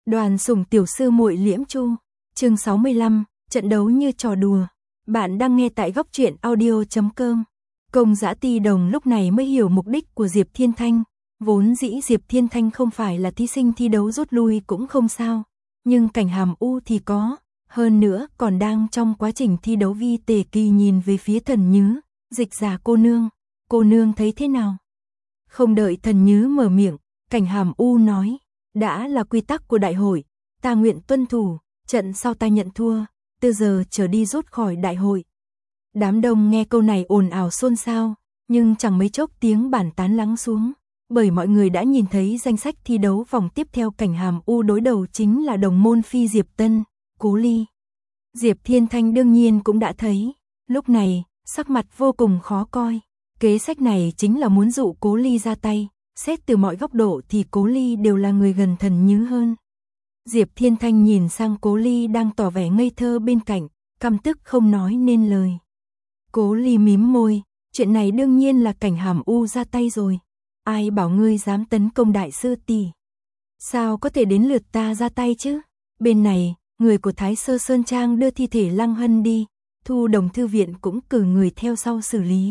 Đoàn sủng tiểu sư muội Liễm Chu, chương 65, trận đấu như trò đùa. Bạn đang nghe tại góc truyện audio.com. Công Dã Ti Đồng lúc này mới hiểu mục đích của Diệp Thiên Thanh. Vốn dĩ Diệp Thiên Thanh không phải là thí sinh thi đấu rút lui cũng không sao, nhưng Cảnh Hàm U thì có, hơn nữa còn đang trong quá trình thi đấu. Vi Tề Kỳ nhìn về phía Thần Nhứ, Dịch Giả cô nương thấy thế nào? Không đợi Thần Nhứ mở miệng, Cảnh Hàm U nói, đã là quy tắc của đại hội, ta nguyện tuân thủ, trận sau ta nhận thua, từ giờ trở đi rút khỏi đại hội. Đám đông nghe câu này ồn ào xôn xao, nhưng chẳng mấy chốc tiếng bàn tán lắng xuống, bởi mọi người đã nhìn thấy danh sách thi đấu vòng tiếp theo. Cảnh Hàm U đối đầu chính là đồng môn phi Diệp Tân, Cố Ly. Diệp Thiên Thanh đương nhiên cũng đã thấy, lúc này, sắc mặt vô cùng khó coi. Kế sách này chính là muốn dụ Cố Ly ra tay, xét từ mọi góc độ thì Cố Ly đều là người gần Thần Nhứ hơn. Diệp Thiên Thanh nhìn sang Cố Ly đang tỏ vẻ ngây thơ bên cạnh, căm tức không nói nên lời. Cố Ly mím môi, chuyện này đương nhiên là Cảnh Hàm U ra tay rồi. Ai bảo ngươi dám tấn công đại sư tỷ? Sao có thể đến lượt ta ra tay chứ? Bên này, người của Thái Sơ Sơn Trang đưa thi thể Lăng Hân đi, Thu Đồng Thư Viện cũng cử người theo sau xử lý.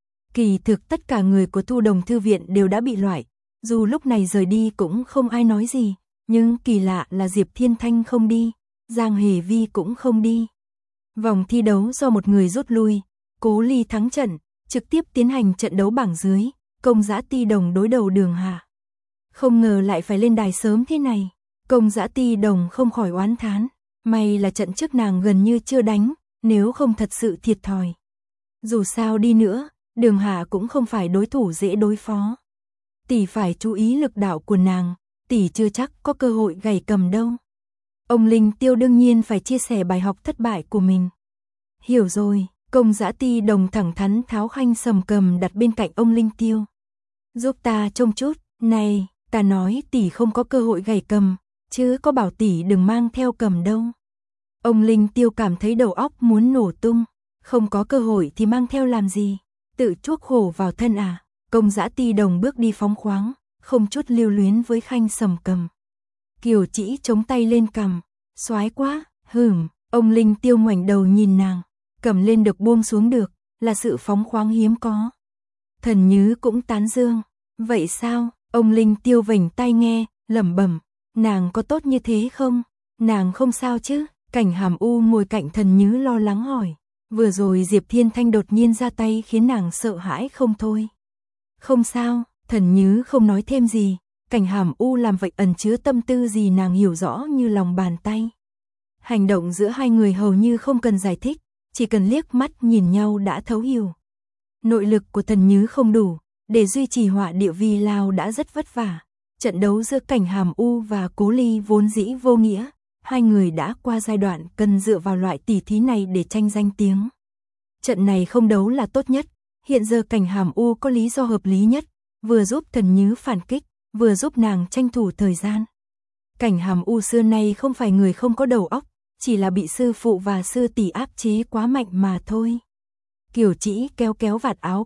Kỳ thực tất cả người của Thu Đồng Thư Viện đều đã bị loại, dù lúc này rời đi cũng không ai nói gì, nhưng kỳ lạ là Diệp Thiên Thanh không đi, Giang Hề Vi cũng không đi. Vòng thi đấu do một người rút lui, Cố Ly thắng trận, trực tiếp tiến hành trận đấu bảng dưới, Công Dã Ti Đồng đối đầu Đường Hà. Không ngờ lại phải lên đài sớm thế này, Công Dã Ti Đồng không khỏi oán thán, may là trận trước nàng gần như chưa đánh, nếu không thật sự thiệt thòi. Dù sao đi nữa, Đường Hà cũng không phải đối thủ dễ đối phó. Tỷ phải chú ý lực đạo của nàng, tỷ chưa chắc có cơ hội gảy cầm đâu. Ông Linh Tiêu đương nhiên phải chia sẻ bài học thất bại của mình. Hiểu rồi, Công Dã Ti Đồng thẳng thắn tháo khanh sầm cầm đặt bên cạnh ông Linh Tiêu. Giúp ta trông chút, này, ta nói tỷ không có cơ hội gảy cầm, chứ có bảo tỷ đừng mang theo cầm đâu. Ông Linh Tiêu cảm thấy đầu óc muốn nổ tung, không có cơ hội thì mang theo làm gì, tự chuốc khổ vào thân à. Công Dã Ti Đồng bước đi phóng khoáng, không chút lưu luyến với khanh sầm cầm. Kiều Chỉ chống tay lên cằm, soái quá, ông Linh Tiêu ngoảnh đầu nhìn nàng, cầm lên được buông xuống được, là sự phóng khoáng hiếm có. Thần Nhứ cũng tán dương, vậy sao? Ông Linh Tiêu vểnh tai nghe, lẩm bẩm, nàng có tốt như thế không? Nàng không sao chứ? Cảnh Hàm U ngồi cạnh Thần Nhứ lo lắng hỏi, vừa rồi Diệp Thiên Thanh đột nhiên ra tay khiến nàng sợ hãi không thôi. Không sao, Thần Nhứ không nói thêm gì, Cảnh Hàm U làm vậy ẩn chứa tâm tư gì nàng hiểu rõ như lòng bàn tay. Hành động giữa hai người hầu như không cần giải thích, chỉ cần liếc mắt nhìn nhau đã thấu hiểu. Nội lực của Thần Nhứ không đủ, để duy trì họa địa vi lao đã rất vất vả. Trận đấu giữa Cảnh Hàm U và Cố Ly vốn dĩ vô nghĩa, hai người đã qua giai đoạn cần dựa vào loại tỷ thí này để tranh danh tiếng. Trận này không đấu là tốt nhất, hiện giờ Cảnh Hàm U có lý do hợp lý nhất, vừa giúp Thần Nhứ phản kích, vừa giúp nàng tranh thủ thời gian. Cảnh Hàm U xưa nay không phải người không có đầu óc, chỉ là bị sư phụ và sư tỷ áp chế quá mạnh mà thôi. Kiều Chỉ kéo kéo vạt áo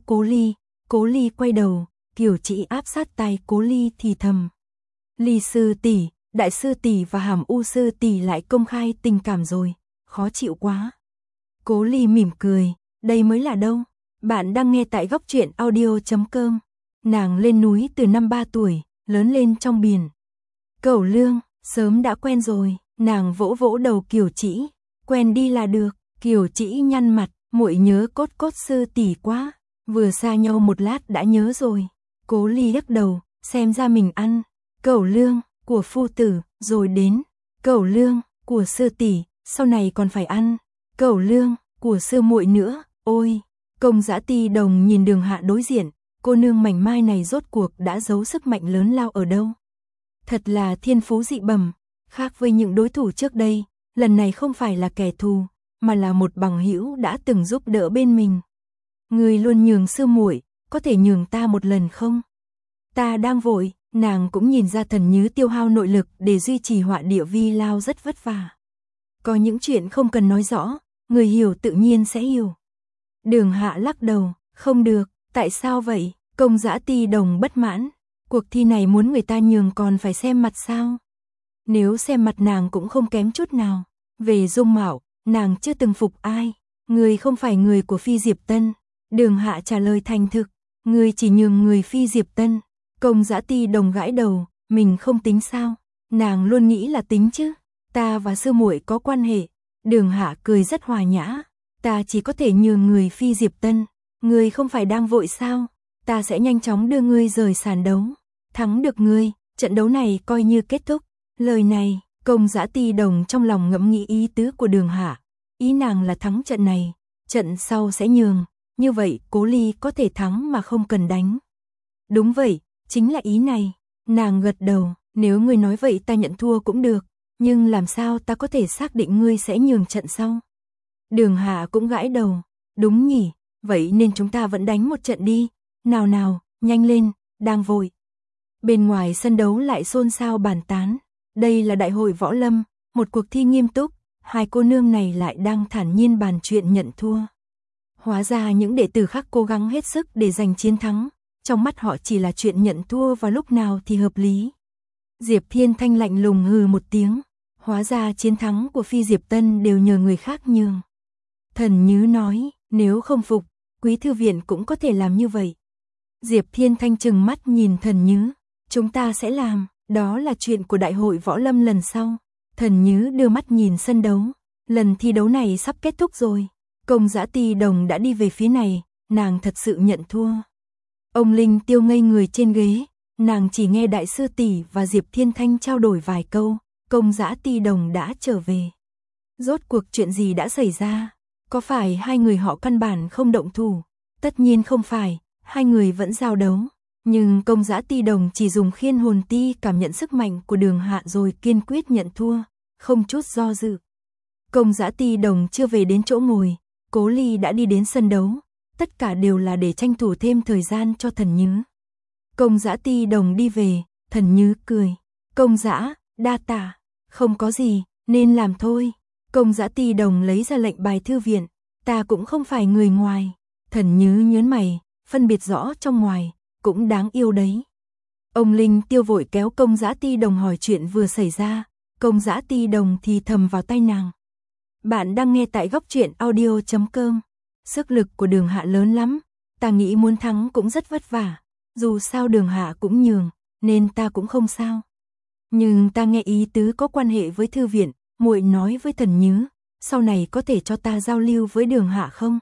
Cố Ly quay đầu, Kiều Chỉ áp sát tai Cố Ly thì thầm. Ly sư tỷ, đại sư tỷ và Hàm U sư tỷ lại công khai tình cảm rồi, khó chịu quá. Cố Ly mỉm cười, đây mới là đâu. Bạn đang nghe tại góc truyện audio.com. Nàng lên núi từ năm 3 tuổi, lớn lên trong biển. Cẩu Lương, sớm đã quen rồi, nàng vỗ vỗ đầu Kiều Chỉ, quen đi là được. Kiều Chỉ nhăn mặt, muội nhớ cốt cốt sư tỷ quá, vừa xa nhau một lát đã nhớ rồi. Cố Ly lắc đầu, xem ra mình ăn. Cẩu Lương của phu tử, rồi đến Cẩu Lương của sư tỷ, sau này còn phải ăn Cẩu Lương của sư muội nữa. Ôi, Công Dã Ti Đồng nhìn Đường Hạ đối diện, cô nương mảnh mai này rốt cuộc đã giấu sức mạnh lớn lao ở đâu? Thật là thiên phú dị bẩm, khác với những đối thủ trước đây, lần này không phải là kẻ thù, mà là một bằng hữu đã từng giúp đỡ bên mình. Người luôn nhường sư muội, có thể nhường ta một lần không? Ta đang vội. Nàng cũng nhìn ra Thần Nhứ tiêu hao nội lực để duy trì họa địa vi lao rất vất vả. Có những chuyện không cần nói rõ, người hiểu tự nhiên sẽ hiểu. Đường Hạ lắc đầu, không được, tại sao vậy? Công Dã Ti Đồng bất mãn, cuộc thi này muốn người ta nhường còn phải xem mặt sao? Nếu xem mặt nàng cũng không kém chút nào. Về dung mạo, nàng chưa từng phục ai. Người không phải người của Phi Diệp Tân. Đường Hạ trả lời thành thực. Người chỉ nhường người Phi Diệp Tân. Công Dã Ti Đồng gãi đầu, mình không tính sao? Nàng luôn nghĩ là tính chứ. Ta và sư muội có quan hệ. Đường Hạ cười rất hòa nhã. Ta chỉ có thể nhường người Phi Diệp Tân. Ngươi không phải đang vội sao? Ta sẽ nhanh chóng đưa ngươi rời sàn đấu. Thắng được ngươi, trận đấu này coi như kết thúc. Lời này, Công Dã Ti Đồng trong lòng ngẫm nghĩ ý tứ của Đường Hạ. Ý nàng là thắng trận này, trận sau sẽ nhường. Như vậy Cố Ly có thể thắng mà không cần đánh. Đúng vậy, chính là ý này. Nàng gật đầu, nếu ngươi nói vậy ta nhận thua cũng được. Nhưng làm sao ta có thể xác định ngươi sẽ nhường trận sau? Đường Hạ cũng gãi đầu. Đúng nhỉ, vậy nên chúng ta vẫn đánh một trận đi. Nào nào, nhanh lên, đang vội. Bên ngoài sân đấu lại xôn xao bàn tán. Đây là đại hội võ lâm, một cuộc thi nghiêm túc. Hai cô nương này lại đang thản nhiên bàn chuyện nhận thua. Hóa ra những đệ tử khác cố gắng hết sức để giành chiến thắng. Trong mắt họ chỉ là chuyện nhận thua và lúc nào thì hợp lý. Diệp Thiên Thanh lạnh lùng hừ một tiếng. Hóa ra chiến thắng của Phi Diệp Tân đều nhờ người khác nhường. Thần Nhứ nói, nếu không phục, Quý thư viện cũng có thể làm như vậy. Diệp Thiên Thanh trừng mắt nhìn Thần Nhứ. Chúng ta sẽ làm, đó là chuyện của đại hội võ lâm lần sau. Thần Nhứ đưa mắt nhìn sân đấu. Lần thi đấu này sắp kết thúc rồi. Công Dã Ti Đồng đã đi về phía này, nàng thật sự nhận thua. Ông Linh Tiêu ngây người trên ghế, nàng chỉ nghe đại sư tỷ và Diệp Thiên Thanh trao đổi vài câu, Công Dã Ti Đồng đã trở về. Rốt cuộc chuyện gì đã xảy ra? Có phải hai người họ căn bản không động thủ? Tất nhiên không phải, hai người vẫn giao đấu. Nhưng Công Dã Ti Đồng chỉ dùng khiên hồn ti cảm nhận sức mạnh của Đường Hạ rồi kiên quyết nhận thua, không chút do dự. Công Dã Ti Đồng chưa về đến chỗ ngồi, Cố Ly đã đi đến sân đấu. Tất cả đều là để tranh thủ thêm thời gian cho Thần Nhứ. Công Dã Ti Đồng đi về, Thần Nhứ cười. Công Dã, đa tạ, không có gì, nên làm thôi. Công Dã Ti Đồng lấy ra lệnh bài thư viện. Ta cũng không phải người ngoài. Thần Nhứ nhớn mày, phân biệt rõ trong ngoài, cũng đáng yêu đấy. Ông Linh Tiêu vội kéo Công Dã Ti Đồng hỏi chuyện vừa xảy ra. Công Dã Ti Đồng thì thầm vào tay nàng. Bạn đang nghe tại góc truyện audio.com. Sức lực của Đường Hạ lớn lắm, ta nghĩ muốn thắng cũng rất vất vả. Dù sao Đường Hạ cũng nhường, nên ta cũng không sao. Nhưng ta nghe ý tứ có quan hệ với thư viện, muội nói với Thần Nhứ, sau này có thể cho ta giao lưu với Đường Hạ không?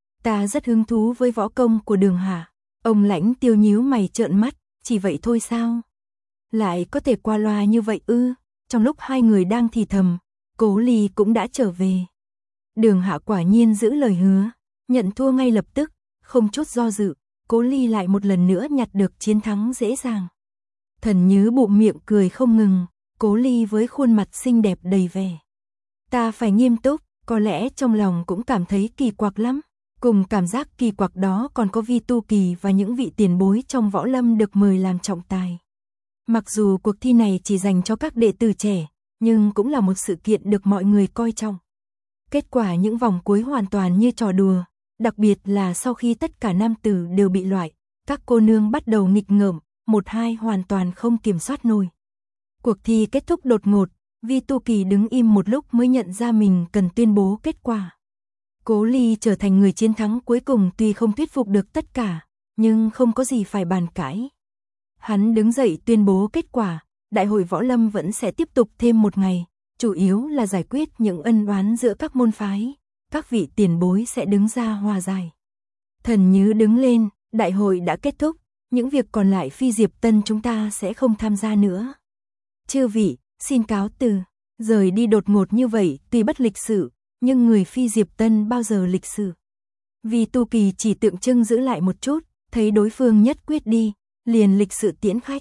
Ta rất hứng thú với võ công của Đường Hạ. Ông Lãnh Tiêu nhíu mày trợn mắt, chỉ vậy thôi sao? Lại có thể qua loa như vậy ư? Trong lúc hai người đang thì thầm, Cố Ly cũng đã trở về. Đường Hạ quả nhiên giữ lời hứa, nhận thua ngay lập tức, không chút do dự, Cố Ly lại một lần nữa nhặt được chiến thắng dễ dàng. Thần Nhứ bụm miệng cười không ngừng, Cố Ly với khuôn mặt xinh đẹp đầy vẻ. Ta phải nghiêm túc, có lẽ trong lòng cũng cảm thấy kỳ quặc lắm. Cùng cảm giác kỳ quặc đó còn có Vi Tu Kỳ và những vị tiền bối trong võ lâm được mời làm trọng tài. Mặc dù cuộc thi này chỉ dành cho các đệ tử trẻ, nhưng cũng là một sự kiện được mọi người coi trọng. Kết quả những vòng cuối hoàn toàn như trò đùa, đặc biệt là sau khi tất cả nam tử đều bị loại, các cô nương bắt đầu nghịch ngợm, một hai hoàn toàn không kiểm soát nổi. Cuộc thi kết thúc đột ngột, Vi Tu Kỳ đứng im một lúc mới nhận ra mình cần tuyên bố kết quả. Cố Ly trở thành người chiến thắng cuối cùng tuy không thuyết phục được tất cả, nhưng không có gì phải bàn cãi. Hắn đứng dậy tuyên bố kết quả, đại hội võ lâm vẫn sẽ tiếp tục thêm một ngày, chủ yếu là giải quyết những ân oán giữa các môn phái, các vị tiền bối sẽ đứng ra hòa giải. Thần Nhứ đứng lên, đại hội đã kết thúc, những việc còn lại Phi Diệp Tân chúng ta sẽ không tham gia nữa. Chư vị, xin cáo từ. Rời đi đột ngột như vậy tuy bất lịch sự, nhưng người Phi Diệp Tân bao giờ lịch sự. Vi Tu Kỳ chỉ tượng trưng giữ lại một chút, thấy đối phương nhất quyết đi, liền lịch sự tiễn khách.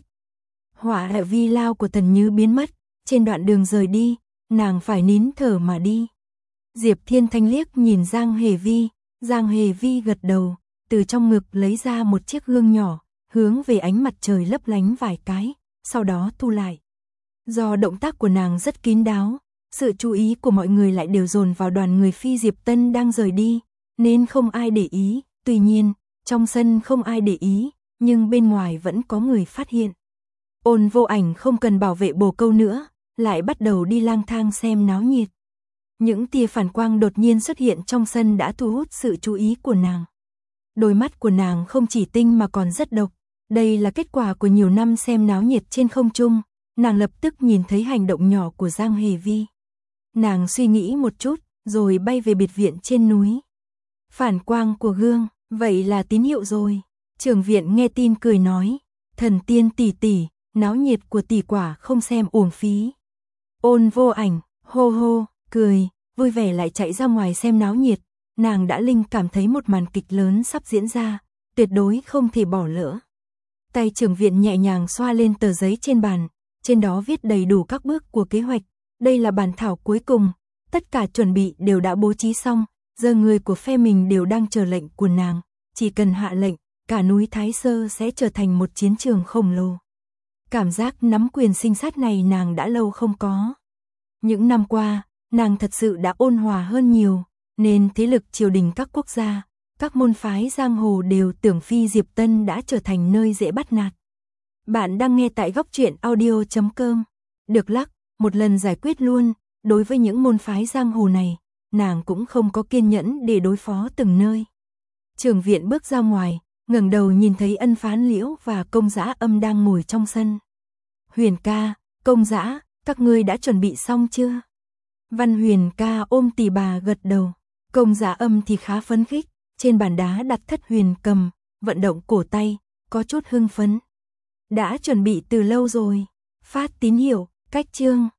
Hỏa hệ vi lao của Thần Nhứ biến mất, trên đoạn đường rời đi, nàng phải nín thở mà đi. Diệp Thiên Thanh liếc nhìn Giang Hề Vi, Giang Hề Vi gật đầu, từ trong ngực lấy ra một chiếc gương nhỏ, hướng về ánh mặt trời lấp lánh vài cái, sau đó thu lại. Do động tác của nàng rất kín đáo, sự chú ý của mọi người lại đều dồn vào đoàn người Phi Diệp Tân đang rời đi, nên không ai để ý, tuy nhiên, trong sân không ai để ý, nhưng bên ngoài vẫn có người phát hiện. Ôn Vô Ảnh không cần bảo vệ bồ câu nữa, lại bắt đầu đi lang thang xem náo nhiệt. Những tia phản quang đột nhiên xuất hiện trong sân đã thu hút sự chú ý của nàng. Đôi mắt của nàng không chỉ tinh mà còn rất độc. Đây là kết quả của nhiều năm xem náo nhiệt trên không trung. Nàng lập tức nhìn thấy hành động nhỏ của Giang Hề Vi. Nàng suy nghĩ một chút, rồi bay về biệt viện trên núi. Phản quang của gương, vậy là tín hiệu rồi. Trưởng viện nghe tin cười nói, thần tiên tỷ tỷ, náo nhiệt của tỷ quả không xem uổng phí. Ôn Vô Ảnh, hô hô, cười, vui vẻ lại chạy ra ngoài xem náo nhiệt. Nàng đã linh cảm thấy một màn kịch lớn sắp diễn ra, tuyệt đối không thể bỏ lỡ. Tay trưởng viện nhẹ nhàng xoa lên tờ giấy trên bàn, trên đó viết đầy đủ các bước của kế hoạch. Đây là bản thảo cuối cùng, tất cả chuẩn bị đều đã bố trí xong, giờ người của phe mình đều đang chờ lệnh của nàng, chỉ cần hạ lệnh, cả núi Thái Sơ sẽ trở thành một chiến trường khổng lồ. Cảm giác nắm quyền sinh sát này nàng đã lâu không có. Những năm qua, nàng thật sự đã ôn hòa hơn nhiều, nên thế lực triều đình các quốc gia, các môn phái giang hồ đều tưởng Phi Diệp Tân đã trở thành nơi dễ bắt nạt. Bạn đang nghe tại góc truyện audio.com. Được lắc, một lần giải quyết luôn, đối với những môn phái giang hồ này, nàng cũng không có kiên nhẫn để đối phó từng nơi. Trưởng viện bước ra ngoài, ngẩng đầu nhìn thấy Ân Phán Liễu và Công Dã Âm đang ngồi trong sân. Huyền ca, Công Dã, các ngươi đã chuẩn bị xong chưa? Văn Huyền ca ôm tỉ bà gật đầu. Công Dã Âm thì khá phấn khích, trên bàn đá đặt thất huyền cầm, vận động cổ tay, có chút hưng phấn. Đã chuẩn bị từ lâu rồi, phát tín hiệu, cách chương.